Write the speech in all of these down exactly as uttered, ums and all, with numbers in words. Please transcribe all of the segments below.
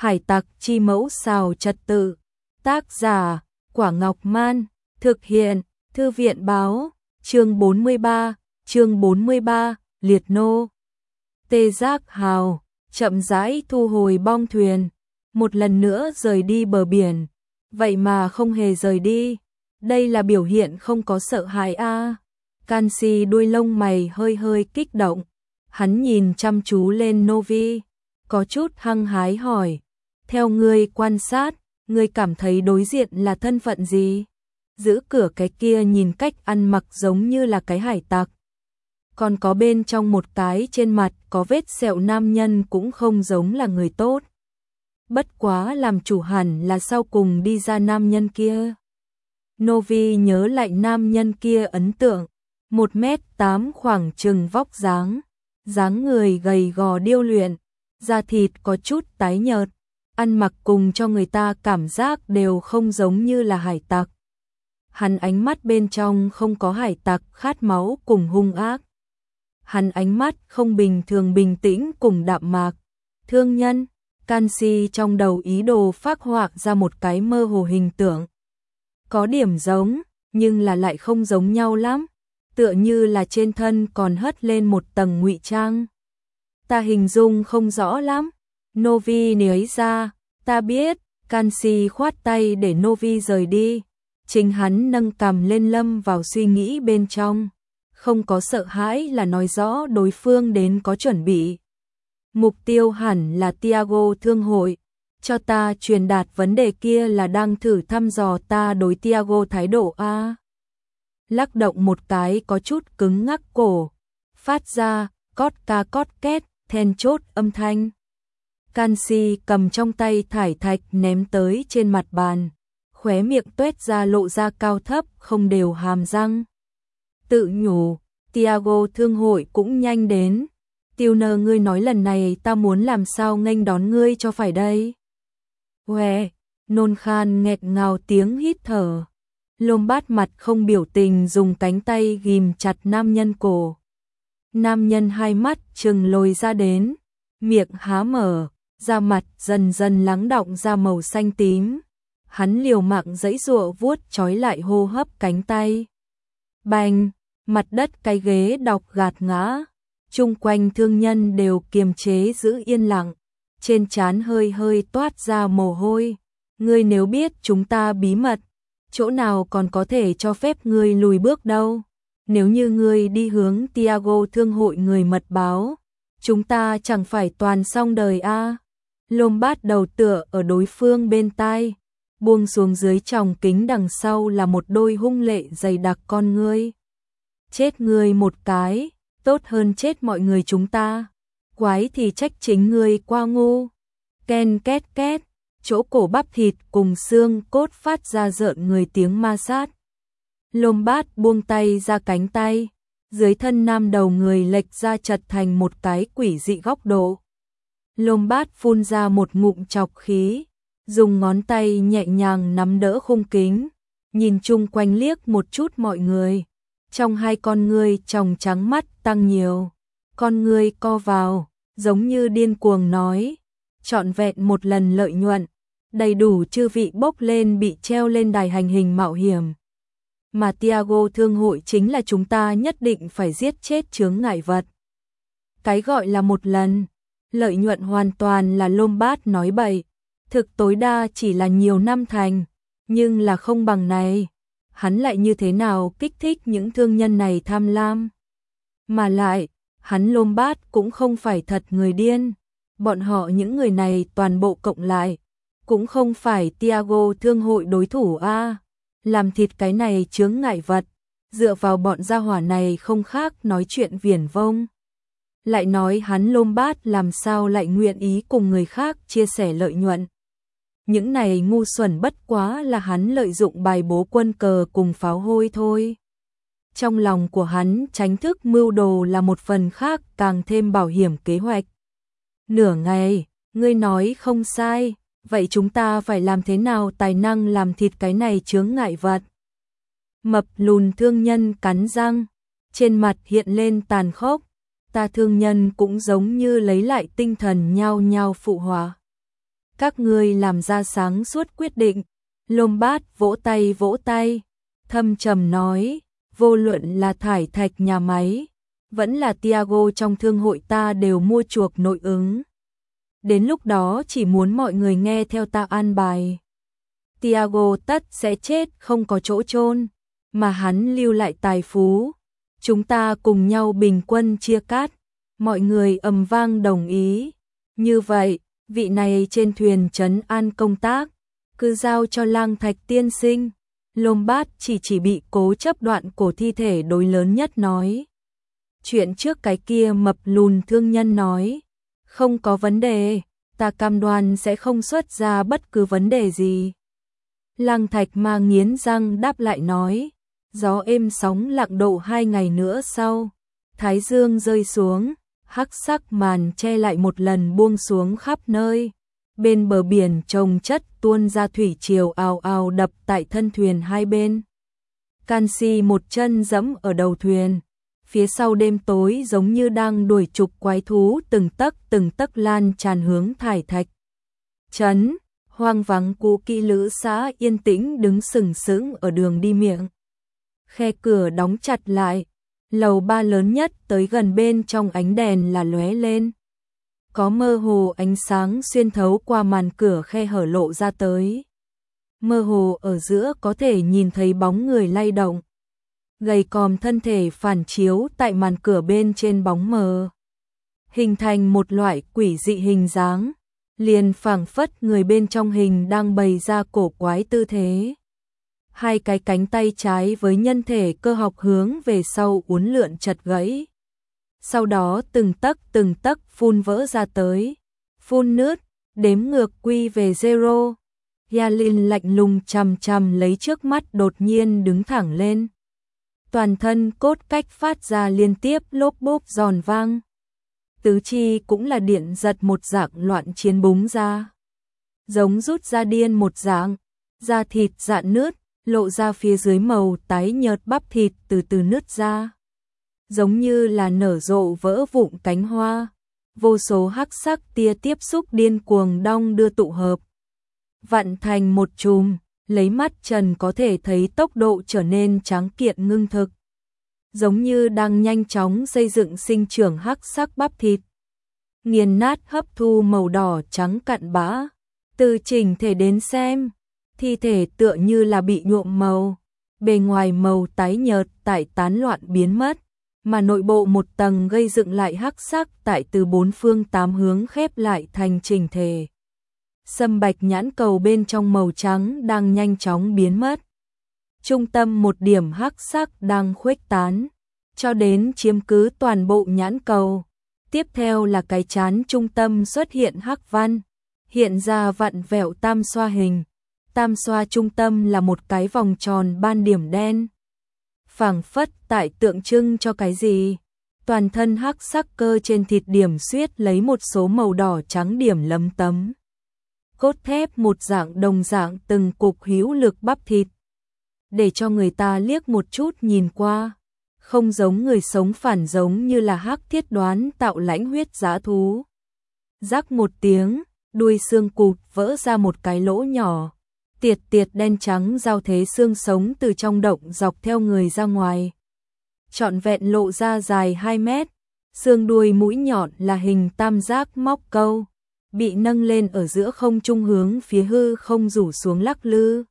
Hải tặc chi mẫu xào trật tự. Tác giả, Quả Ngọc Man. Thực hiện, Thư viện báo. Chương bốn mươi ba, chương bốn mươi ba, liệt nô. Tê Giác Hào, chậm rãi thu hồi bong thuyền. Một lần nữa rời đi bờ biển. Vậy mà không hề rời đi. Đây là biểu hiện không có sợ hãi a. À. Canxi đuôi lông mày hơi hơi kích động. Hắn nhìn chăm chú lên Novi. Có chút hăng hái hỏi. Theo ngươi quan sát, ngươi cảm thấy đối diện là thân phận gì? Giữ cửa cái kia nhìn cách ăn mặc giống như là cái hải tặc. Còn có bên trong một cái trên mặt có vết sẹo nam nhân cũng không giống là người tốt. Bất quá làm chủ hẳn là sau cùng đi ra nam nhân kia. Novi nhớ lại nam nhân kia ấn tượng. Một mét tám khoảng chừng vóc dáng. Dáng người gầy gò điêu luyện. Da thịt có chút tái nhợt. Ăn mặc cùng cho người ta cảm giác đều không giống như là hải tặc. Hắn ánh mắt bên trong không có hải tặc khát máu cùng hung ác. Hắn ánh mắt không bình thường bình tĩnh cùng đạm mạc. Thương nhân, Canxi trong đầu ý đồ phác họa ra một cái mơ hồ hình tượng. Có điểm giống, nhưng là lại không giống nhau lắm. Tựa như là trên thân còn hất lên một tầng ngụy trang. Ta hình dung không rõ lắm. Novi nới ra, ta biết. Canxi khoát tay để Novi rời đi. Chính hắn nâng cằm lên lâm vào suy nghĩ bên trong. Không có sợ hãi là nói rõ đối phương đến có chuẩn bị. Mục tiêu hẳn là Tiago Thương hội. Cho ta truyền đạt vấn đề kia là đang thử thăm dò ta đối Tiago thái độ a. Lắc động một cái có chút cứng ngắc cổ. Phát ra, cót ca cót két, then chốt âm thanh. Canxi cầm trong tay thải thạch ném tới trên mặt bàn. Khóe miệng tuét ra lộ ra cao thấp không đều hàm răng. Tự nhủ, Tiago Thương hội cũng nhanh đến. Tiêu nơ ngươi nói lần này ta muốn làm sao nghênh đón ngươi cho phải đây. Huệ, nôn khan nghẹt ngào tiếng hít thở. Lôm bát mặt không biểu tình dùng cánh tay ghim chặt nam nhân cổ. Nam nhân hai mắt trừng lồi ra đến. Miệng há mở, da mặt dần dần lắng đọng ra màu xanh tím. Hắn liều mạng giãy giụa vuốt trói lại hô hấp cánh tay. Bành, mặt đất cái ghế đọc gạt ngã. Chung quanh thương nhân đều kiềm chế giữ yên lặng. Trên trán hơi hơi toát ra mồ hôi. Ngươi nếu biết chúng ta bí mật, chỗ nào còn có thể cho phép ngươi lùi bước đâu. Nếu như ngươi đi hướng Tiago Thương hội người mật báo, chúng ta chẳng phải toàn xong đời a. À. Lôm bát đầu tựa ở đối phương bên tai. Buông xuống dưới tròng kính đằng sau là một đôi hung lệ dày đặc con ngươi. Chết ngươi một cái, tốt hơn chết mọi người chúng ta. Quái thì trách chính ngươi qua ngu. Ken két két, chỗ cổ bắp thịt cùng xương cốt phát ra rợn người tiếng ma sát. Lôm bát buông tay ra cánh tay. Dưới thân nam đầu người lệch ra chật thành một cái quỷ dị góc độ. Lôm bát phun ra một ngụm chọc khí. Dùng ngón tay nhẹ nhàng nắm đỡ khung kính, nhìn chung quanh liếc một chút mọi người. Trong hai con ngươi tròng trắng mắt tăng nhiều. Con ngươi co vào, giống như điên cuồng nói. Trọn vẹn một lần lợi nhuận, đầy đủ chư vị bốc lên bị treo lên đài hành hình mạo hiểm. Mà Tiago Thương hội chính là chúng ta nhất định phải giết chết chướng ngại vật. Cái gọi là một lần, lợi nhuận hoàn toàn là Lôm bát nói bậy. Thực tối đa chỉ là nhiều năm thành, nhưng là không bằng này. Hắn lại như thế nào kích thích những thương nhân này tham lam. Mà lại, hắn Lôm bát cũng không phải thật người điên. Bọn họ những người này toàn bộ cộng lại, cũng không phải Tiago Thương hội đối thủ a. À. Làm thịt cái này chướng ngại vật, dựa vào bọn gia hỏa này không khác nói chuyện viển vông. Lại nói hắn Lôm bát làm sao lại nguyện ý cùng người khác chia sẻ lợi nhuận. Những này ngu xuẩn bất quá là hắn lợi dụng bài bố quân cờ cùng pháo hôi thôi. Trong lòng của hắn tránh thức mưu đồ là một phần khác càng thêm bảo hiểm kế hoạch. Nửa ngày, ngươi nói không sai, vậy chúng ta phải làm thế nào tài năng làm thịt cái này chướng ngại vật? Mập lùn thương nhân cắn răng, trên mặt hiện lên tàn khốc. Ta thương nhân cũng giống như lấy lại tinh thần nhao nhao phụ họa. Các ngươi làm ra sáng suốt quyết định. Lombard vỗ tay vỗ tay, thâm trầm nói, vô luận là thải thạch nhà máy, vẫn là Tiago trong thương hội ta đều mua chuộc nội ứng. Đến lúc đó chỉ muốn mọi người nghe theo ta an bài. Tiago tất sẽ chết không có chỗ chôn, mà hắn lưu lại tài phú. Chúng ta cùng nhau bình quân chia cát. Mọi người ầm vang đồng ý. Như vậy, vị này trên thuyền trấn an công tác, cứ giao cho Lang Thạch tiên sinh. Lombard chỉ chỉ bị cố chấp đoạn cổ thi thể đối lớn nhất nói. Chuyện trước cái kia mập lùn thương nhân nói, không có vấn đề, ta cam đoan sẽ không xuất ra bất cứ vấn đề gì. Lang Thạch mà nghiến răng đáp lại nói, gió êm sóng lặng độ hai ngày nữa sau, thái dương rơi xuống, hắc sắc màn che lại một lần buông xuống khắp nơi. Bên bờ biển trồng chất tuôn ra thủy triều ào ào đập tại thân thuyền hai bên. Canxi một chân giẫm ở đầu thuyền, phía sau đêm tối giống như đang đuổi trục quái thú từng tấc từng tấc lan tràn hướng thải thạch. Trấn, hoang vắng cũ kỹ lữ xã yên tĩnh đứng sừng sững ở đường đi miệng. Khe cửa đóng chặt lại, lầu ba lớn nhất tới gần bên trong ánh đèn là lóe lên. Có mơ hồ ánh sáng xuyên thấu qua màn cửa khe hở lộ ra tới. Mơ hồ ở giữa có thể nhìn thấy bóng người lay động. Gầy còm thân thể phản chiếu tại màn cửa bên trên bóng mờ. Hình thành một loại quỷ dị hình dáng. Liền phảng phất người bên trong hình đang bày ra cổ quái tư thế. Hai cái cánh tay trái với nhân thể cơ học hướng về sau uốn lượn chật gãy. Sau đó từng tấc từng tấc phun vỡ ra tới. Phun nứt, đếm ngược quy về zero. Yalin lạnh lùng chằm chằm lấy trước mắt đột nhiên đứng thẳng lên. Toàn thân cốt cách phát ra liên tiếp lốp bốp giòn vang. Tứ chi cũng là điện giật một dạng loạn chiến búng ra. Giống rút ra điên một dạng, da thịt rạn nứt, lộ ra phía dưới màu tái nhợt bắp thịt từ từ nứt ra. Giống như là nở rộ vỡ vụn cánh hoa, vô số hắc sắc tia tiếp xúc điên cuồng đong đưa tụ hợp. Vặn thành một chùm, lấy mắt trần có thể thấy tốc độ trở nên trắng kiện ngưng thực. Giống như đang nhanh chóng xây dựng sinh trưởng hắc sắc bắp thịt. Nghiền nát hấp thu màu đỏ trắng cặn bã. Từ chỉnh thể đến xem, thi thể tựa như là bị nhuộm màu. Bề ngoài màu tái nhợt tại tán loạn biến mất, mà nội bộ một tầng gây dựng lại hắc sắc tại từ bốn phương tám hướng khép lại thành chỉnh thể. Sâm bạch nhãn cầu bên trong màu trắng đang nhanh chóng biến mất. Trung tâm một điểm hắc sắc đang khuếch tán, cho đến chiếm cứ toàn bộ nhãn cầu. Tiếp theo là cái trán trung tâm xuất hiện hắc văn, hiện ra vặn vẹo tam xoa hình. Tam xoa trung tâm là một cái vòng tròn ban điểm đen. Phảng phất tại tượng trưng cho cái gì? Toàn thân hắc sắc cơ trên thịt điểm xuyết lấy một số màu đỏ trắng điểm lấm tấm. Cốt thép một dạng đồng dạng từng cục hữu lực bắp thịt. Để cho người ta liếc một chút nhìn qua. Không giống người sống phản giống như là hắc thiết đoán tạo lãnh huyết dã thú. Rắc một tiếng, đuôi xương cụt vỡ ra một cái lỗ nhỏ. Tiệt tiệt đen trắng giao thế xương sống từ trong động dọc theo người ra ngoài. Trọn vẹn lộ ra dài hai mét. Xương đuôi mũi nhọn là hình tam giác móc câu. Bị nâng lên ở giữa không trung hướng phía hư không rủ xuống lắc lư.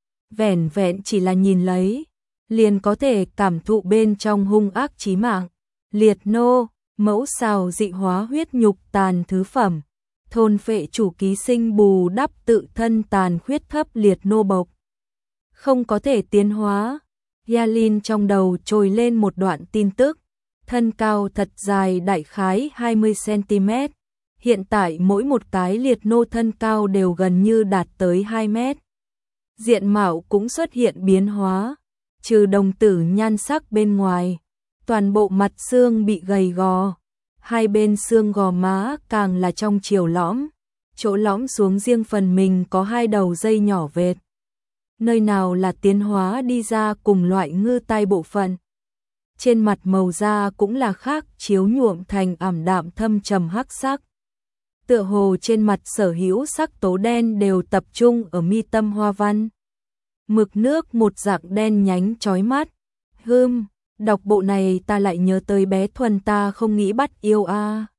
Vẻn vẹn chỉ là nhìn lấy, liền có thể cảm thụ bên trong hung ác chí mạng. Liệt nô, mẫu xào dị hóa huyết nhục tàn thứ phẩm. Thôn phệ chủ ký sinh bù đắp tự thân tàn khuyết thấp liệt nô bộc. Không có thể tiến hóa. Yalin trong đầu trồi lên một đoạn tin tức. Thân cao thật dài đại khái hai mươi xăng-ti-mét. Hiện tại mỗi một cái liệt nô thân cao đều gần như đạt tới hai mét. Diện mạo cũng xuất hiện biến hóa. Trừ đồng tử nhan sắc bên ngoài, toàn bộ mặt xương bị gầy gò. Hai bên xương gò má càng là trong chiều lõm, chỗ lõm xuống riêng phần mình có hai đầu dây nhỏ vệt. Nơi nào là tiến hóa đi ra cùng loại ngư tai bộ phận. Trên mặt màu da cũng là khác chiếu nhuộm thành ảm đạm thâm trầm hắc sắc. tựa hồ trên mặt sở hữu sắc tố đen đều tập trung ở mi tâm hoa văn. Mực nước một dạng đen nhánh chói mắt. Hừm, đọc bộ này ta lại nhớ tới bé Thuần ta không nghĩ bắt yêu a.